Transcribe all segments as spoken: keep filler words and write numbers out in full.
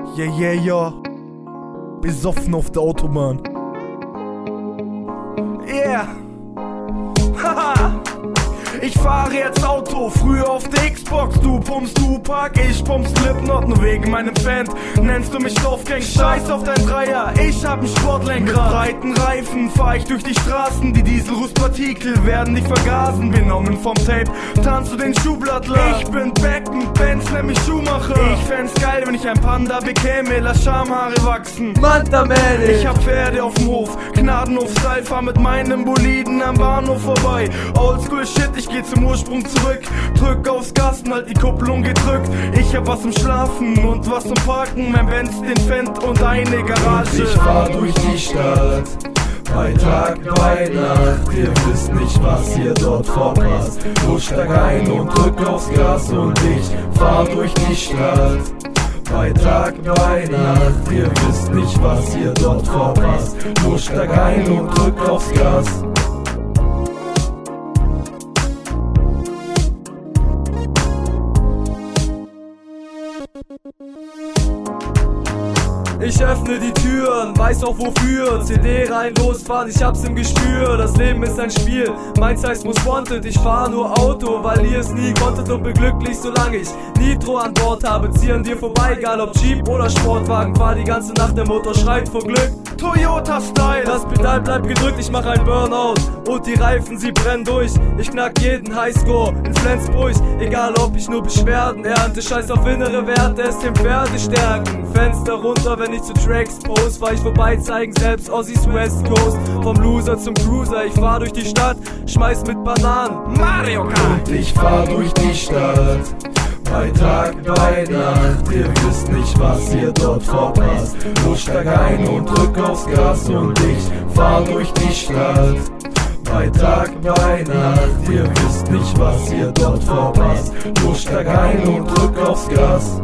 Yeah, yeah, ja. Besoffen auf der Autobahn. Yeah. Haha. Ich fahre jetzt Auto, früher auf der Xbox. Du pumpst Tupac, ich pump Slipknot. Nur wegen meinem Fan nennst du mich Dorfgang. Scheiß auf dein Dreier, ich hab 'n Sportlenkrad. Mit breiten Reifen fahr ich durch die Straßen. Die Dieselrußpartikel werden dich vergasen. Benommen vom Tape, tanzt du den Schuhblattler. Ich bin Becken, Benz, nenn mich Schuhmacher. Ich fänd's geil, wenn ich ein Panda bekäme, lass Schamhaare wachsen. Manta Man, ich hab Pferde auf'm Hof, Gnadenhof-Style, fahr mit meinem Boliden am Bahnhof vorbei. Oldschool Shit, ich geh zum Ursprung zurück. Drück aufs Gas und halt die Kupplung gedrückt. Ich hab was zum Schlafen und was zum Parken. Mein Benz, den Fendt und eine Garage. Und ich fahr durch die Stadt, bei Tag, bei Nacht. Ihr wisst nicht, was ihr dort verpasst. Nur steig ein und drück aufs Gas. Und ich fahr durch die Stadt, bei Tag, bei Nacht. Ihr wisst nicht, was ihr dort verpasst. Nur steig ein und drück aufs Gas. Ich öffne die Türen, weiß auch wofür. C D rein, losfahren, ich hab's im Gespür. Das Leben ist ein Spiel, meins heißt Most Wanted. Ich fahr nur Auto, weil ihr es nie konntet und bin glücklich, solange ich Nitro an Bord habe. Zieh an dir vorbei, egal ob Jeep oder Sportwagen. Fahr die ganze Nacht, der Motor schreit vor Glück. Toyota-Style, das Pedal bleibt gedrückt, ich mach ein Burnout und die Reifen, sie brennen durch. Ich knack jeden Highscore in Flensburg, egal ob ich nur Beschwerden ernte. Scheiß auf innere Werte, es den Pferde stärken. Fenster runter, wenn ich zu Tracks post, fahr ich vorbei, zeigen selbst Aussies West Coast. Vom Loser zum Cruiser, ich fahr durch die Stadt, schmeiß mit Bananen Mario Kart. Und ich fahr durch die Stadt, bei Tag, bei Nacht. Ihr wisst nicht, was ihr dort verpasst. Nur steig ein und drück aufs Gas. Und ich fahr durch die Stadt, bei Tag, bei Nacht. Ihr wisst nicht, was ihr dort verpasst. Nur steig ein und drück aufs Gas.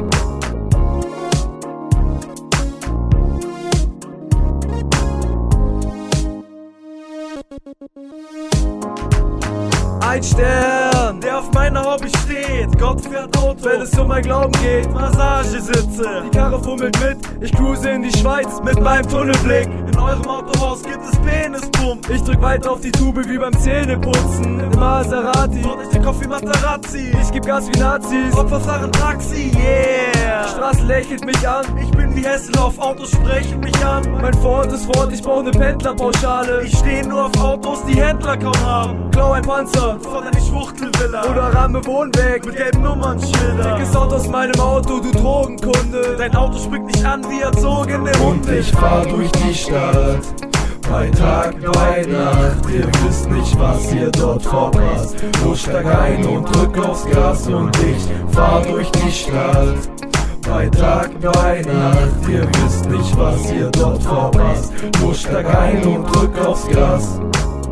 Ein Stern, der auf meiner Hobby steht. Gott fährt Auto, wenn es um mein Glauben geht. Massagesitze, die Karre fummelt mit. Ich cruise in die Schweiz mit meinem Tunnelblick. In eurem Autohaus gibt es Penispump. Ich drück weiter auf die Tube wie beim Zähneputzen. Im Maserati, dort ist der Coffee Materazzi. Ich geb Gas wie Nazis, Opfer fahren Taxi, yeah. Die Straße lächelt mich an. Ich bin wie Hesselhoff, Autos sprechen mich an. Mein Ford ist Ford, ich brauch ne Pendlerpauschale. Ich steh nur auf Autos, die Händler kaum haben. Klau ein Panzer von einer Schwuchtelvilla oder ramme Wohnweg mit gelben Nummernschilder. Dickes Auto aus meinem Auto, du Drogenkunde. Dein Auto springt nicht an wie erzogene Hunde. Und ich fahr durch die Stadt, bei Tag, bei Nacht. Ihr wisst nicht, was ihr dort verpasst. Nur steig ein und drück aufs Gas. Und ich fahr durch die Stadt, bei Tag, bei Nacht. Ihr wisst nicht, was ihr dort verpasst. Nur steig ein und drück aufs Gas.